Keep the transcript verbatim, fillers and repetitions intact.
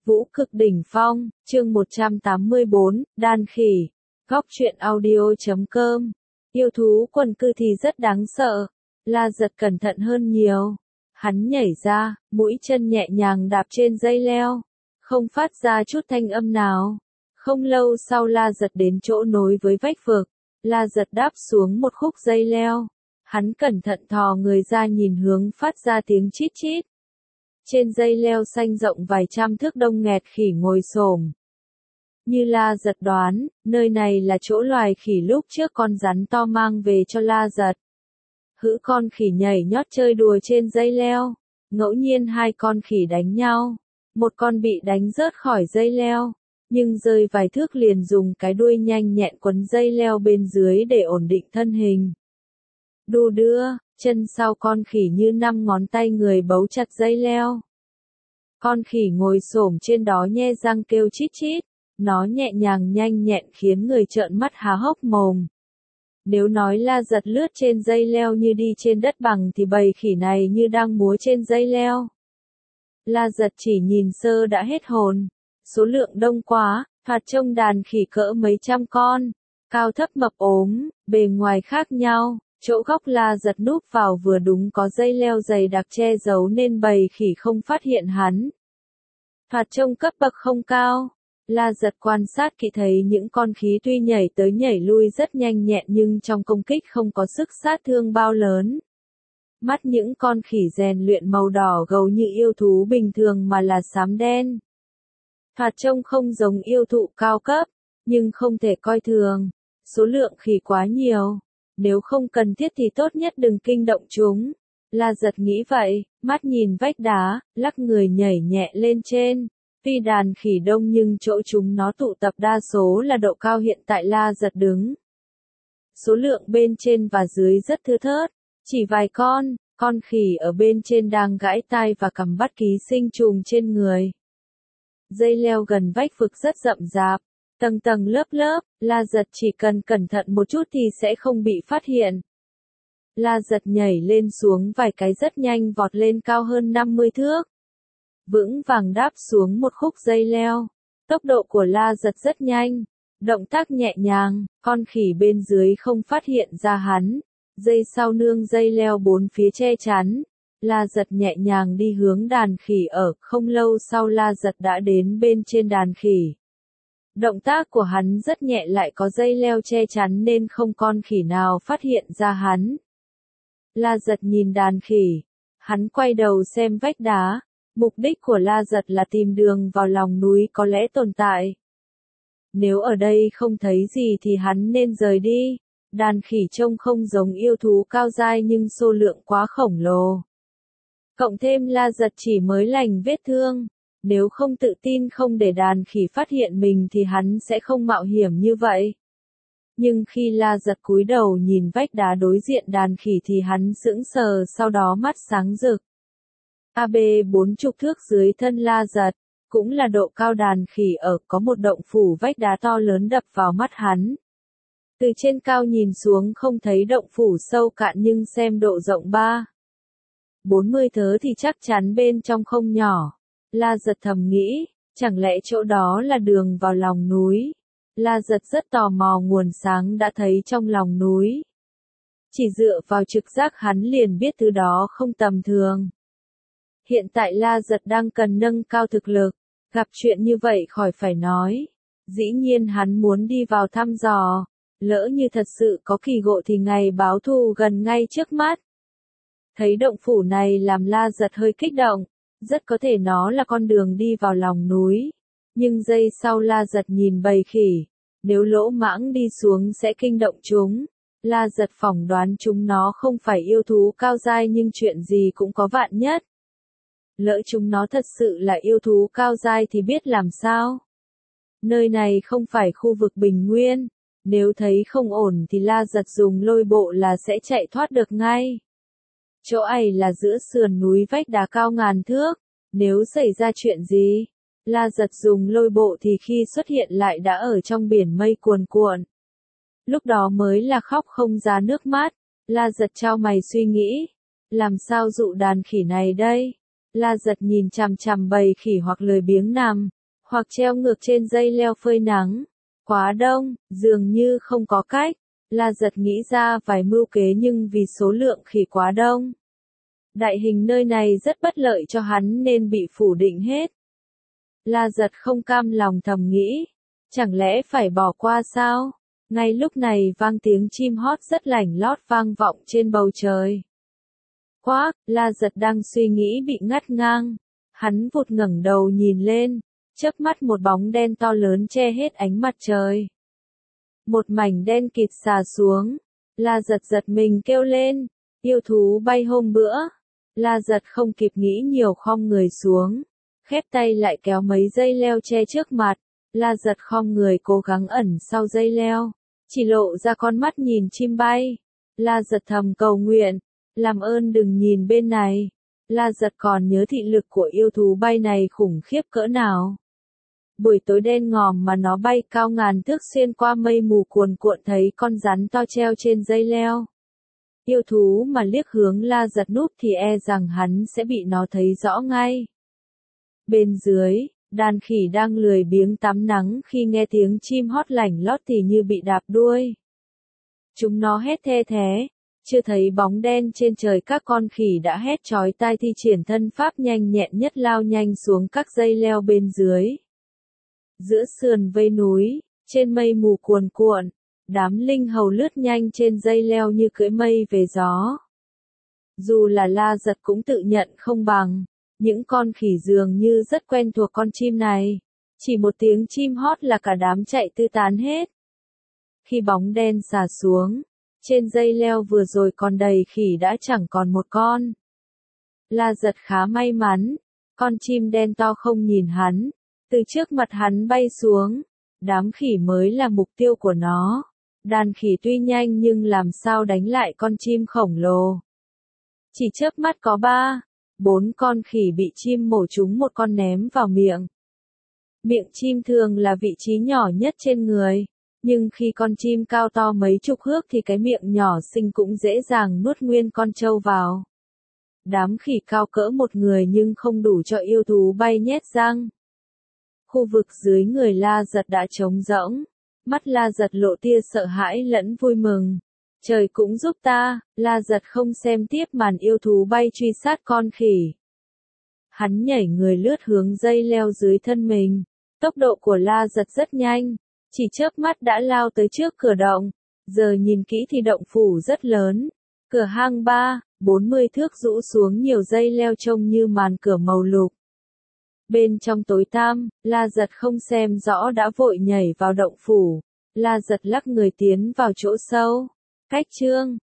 Vũ cực đỉnh phong, chương một trăm tám mươi bốn, đan khỉ. Góc truyện audio chấm com. Yêu thú quần cư thì rất đáng sợ. La Giật cẩn thận hơn nhiều. Hắn nhảy ra, mũi chân nhẹ nhàng đạp trên dây leo. Không phát ra chút thanh âm nào. Không lâu sau La Giật đến chỗ nối với vách vực. La Giật đáp xuống một khúc dây leo. Hắn cẩn thận thò người ra nhìn hướng phát ra tiếng chít chít. Trên dây leo xanh rộng vài trăm thước đông nghẹt khỉ ngồi xổm. Như La Giật đoán, nơi này là chỗ loài khỉ lúc trước con rắn to mang về cho La Giật. Hữu con khỉ nhảy nhót chơi đùa trên dây leo. Ngẫu nhiên hai con khỉ đánh nhau. Một con bị đánh rớt khỏi dây leo, nhưng rơi vài thước liền dùng cái đuôi nhanh nhẹn quấn dây leo bên dưới để ổn định thân hình. Đu đưa, chân sau con khỉ như năm ngón tay người bấu chặt dây leo. Con khỉ ngồi xổm trên đó nhe răng kêu chít chít, nó nhẹ nhàng nhanh nhẹn khiến người trợn mắt há hốc mồm. Nếu nói La Giật lướt trên dây leo như đi trên đất bằng thì bầy khỉ này như đang múa trên dây leo. La Giật chỉ nhìn sơ đã hết hồn, số lượng đông quá, thoạt trông đàn khỉ cỡ mấy trăm con, cao thấp mập ốm, bề ngoài khác nhau. Chỗ góc La Giật núp vào vừa đúng có dây leo dày đặc che giấu nên bầy khỉ không phát hiện hắn. Thoạt trông cấp bậc không cao, La Giật quan sát kỹ thấy những con khỉ tuy nhảy tới nhảy lui rất nhanh nhẹn nhưng trong công kích không có sức sát thương bao lớn. Mắt những con khỉ rèn luyện màu đỏ gầu như yêu thú bình thường mà là xám đen. Thoạt trông không giống yêu thụ cao cấp, nhưng không thể coi thường, số lượng khỉ quá nhiều. Nếu không cần thiết thì tốt nhất đừng kinh động chúng. La Giật nghĩ vậy, mắt nhìn vách đá, lắc người nhảy nhẹ lên trên. Tuy đàn khỉ đông nhưng chỗ chúng nó tụ tập đa số là độ cao hiện tại La Giật đứng. Số lượng bên trên và dưới rất thưa thớt, chỉ vài con, con khỉ ở bên trên đang gãi tai và cầm bắt ký sinh trùng trên người. Dây leo gần vách vực rất rậm rạp. Tầng tầng lớp lớp, La Giật chỉ cần cẩn thận một chút thì sẽ không bị phát hiện. La Giật nhảy lên xuống vài cái rất nhanh vọt lên cao hơn năm mươi thước. Vững vàng đáp xuống một khúc dây leo. Tốc độ của La Giật rất nhanh. Động tác nhẹ nhàng, con khỉ bên dưới không phát hiện ra hắn. Dây sau nương dây leo bốn phía che chắn. La Giật nhẹ nhàng đi hướng đàn khỉ ở, không lâu sau La Giật đã đến bên trên đàn khỉ. Động tác của hắn rất nhẹ lại có dây leo che chắn nên không con khỉ nào phát hiện ra hắn. La Giật nhìn đàn khỉ. Hắn quay đầu xem vách đá. Mục đích của La Giật là tìm đường vào lòng núi có lẽ tồn tại. Nếu ở đây không thấy gì thì hắn nên rời đi. Đàn khỉ trông không giống yêu thú cao dai nhưng số lượng quá khổng lồ. Cộng thêm La Giật chỉ mới lành vết thương. Nếu không tự tin không để đàn khỉ phát hiện mình thì hắn sẽ không mạo hiểm như vậy. Nhưng khi La Giật cúi đầu nhìn vách đá đối diện đàn khỉ thì hắn sững sờ sau đó mắt sáng rực. A B bốn chục thước dưới thân La Giật, cũng là độ cao đàn khỉ ở, có một động phủ vách đá to lớn đập vào mắt hắn. Từ trên cao nhìn xuống không thấy động phủ sâu cạn nhưng xem độ rộng ba bốn mươi thớ thì chắc chắn bên trong không nhỏ. La Giật thầm nghĩ, chẳng lẽ chỗ đó là đường vào lòng núi? La Giật rất tò mò nguồn sáng đã thấy trong lòng núi. Chỉ dựa vào trực giác hắn liền biết thứ đó không tầm thường. Hiện tại La Giật đang cần nâng cao thực lực, gặp chuyện như vậy khỏi phải nói. Dĩ nhiên hắn muốn đi vào thăm dò, lỡ như thật sự có kỳ ngộ thì ngày báo thù gần ngay trước mắt. Thấy động phủ này làm La Giật hơi kích động. Rất có thể nó là con đường đi vào lòng núi. Nhưng giây sau La Giật nhìn bầy khỉ. Nếu lỗ mãng đi xuống sẽ kinh động chúng. La Giật phỏng đoán chúng nó không phải yêu thú cao dai nhưng chuyện gì cũng có vạn nhất. Lỡ chúng nó thật sự là yêu thú cao dai thì biết làm sao. Nơi này không phải khu vực bình nguyên. Nếu thấy không ổn thì La Giật dùng lôi bộ là sẽ chạy thoát được ngay. Chỗ ấy là giữa sườn núi vách đá cao ngàn thước. Nếu xảy ra chuyện gì, La Giật dùng lôi bộ thì khi xuất hiện lại đã ở trong biển mây cuồn cuộn. Lúc đó mới là khóc không ra nước mắt. La Giật chau mày suy nghĩ, làm sao dụ đàn khỉ này đây? La Giật nhìn chằm chằm bầy khỉ hoặc lười biếng nằm, hoặc treo ngược trên dây leo phơi nắng. Quá đông, dường như không có cách. La Giật nghĩ ra vài mưu kế nhưng vì số lượng khỉ quá đông, đại hình nơi này rất bất lợi cho hắn nên bị phủ định hết. La Giật không cam lòng thầm nghĩ, chẳng lẽ phải bỏ qua sao? Ngay lúc này vang tiếng chim hót rất lảnh lót vang vọng trên bầu trời. Quác, La Giật đang suy nghĩ bị ngắt ngang. Hắn vụt ngẩng đầu nhìn lên, chớp mắt một bóng đen to lớn che hết ánh mặt trời. Một mảnh đen kịt xà xuống. La Giật giật mình kêu lên, yêu thú bay hôm bữa. La Giật không kịp nghĩ nhiều khom người xuống, khép tay lại kéo mấy dây leo che trước mặt. La Giật khom người cố gắng ẩn sau dây leo, chỉ lộ ra con mắt nhìn chim bay. La Giật thầm cầu nguyện, làm ơn đừng nhìn bên này. La Giật còn nhớ thị lực của yêu thú bay này khủng khiếp cỡ nào. Buổi tối đen ngòm mà nó bay cao ngàn thước xuyên qua mây mù cuồn cuộn thấy con rắn to treo trên dây leo. Yêu thú mà liếc hướng La Giật núp thì e rằng hắn sẽ bị nó thấy rõ ngay. Bên dưới, đàn khỉ đang lười biếng tắm nắng khi nghe tiếng chim hót lảnh lót thì như bị đạp đuôi. Chúng nó hét the thé, chưa thấy bóng đen trên trời các con khỉ đã hét chói tai thi triển thân pháp nhanh nhẹn nhất lao nhanh xuống các dây leo bên dưới. Giữa sườn vây núi, trên mây mù cuồn cuộn, đám linh hầu lướt nhanh trên dây leo như cưỡi mây về gió. Dù là La Giật cũng tự nhận không bằng, những con khỉ dường như rất quen thuộc con chim này. Chỉ một tiếng chim hót là cả đám chạy tứ tán hết. Khi bóng đen xà xuống, trên dây leo vừa rồi còn đầy khỉ đã chẳng còn một con. La Giật khá may mắn, con chim đen to không nhìn hắn, từ trước mặt hắn bay xuống. Đám khỉ mới là mục tiêu của nó. Đàn khỉ tuy nhanh nhưng làm sao đánh lại con chim khổng lồ. Chỉ chớp mắt có ba, bốn con khỉ bị chim mổ trúng một con ném vào miệng. Miệng chim thường là vị trí nhỏ nhất trên người, nhưng khi con chim cao to mấy chục thước thì cái miệng nhỏ xinh cũng dễ dàng nuốt nguyên con trâu vào. Đám khỉ cao cỡ một người nhưng không đủ cho yêu thú bay nhét răng. Khu vực dưới người La Giật đã trống rỗng, mắt La Giật lộ tia sợ hãi lẫn vui mừng. Trời cũng giúp ta, La Giật không xem tiếp màn yêu thú bay truy sát con khỉ. Hắn nhảy người lướt hướng dây leo dưới thân mình. Tốc độ của La Giật rất nhanh, chỉ chớp mắt đã lao tới trước cửa động. Giờ nhìn kỹ thì động phủ rất lớn. Cửa hang ba, bốn mươi thước rũ xuống nhiều dây leo trông như màn cửa màu lục. Bên trong tối tăm, La Giật không xem rõ đã vội nhảy vào động phủ. La Giật lắc người tiến vào chỗ sâu. Cách chương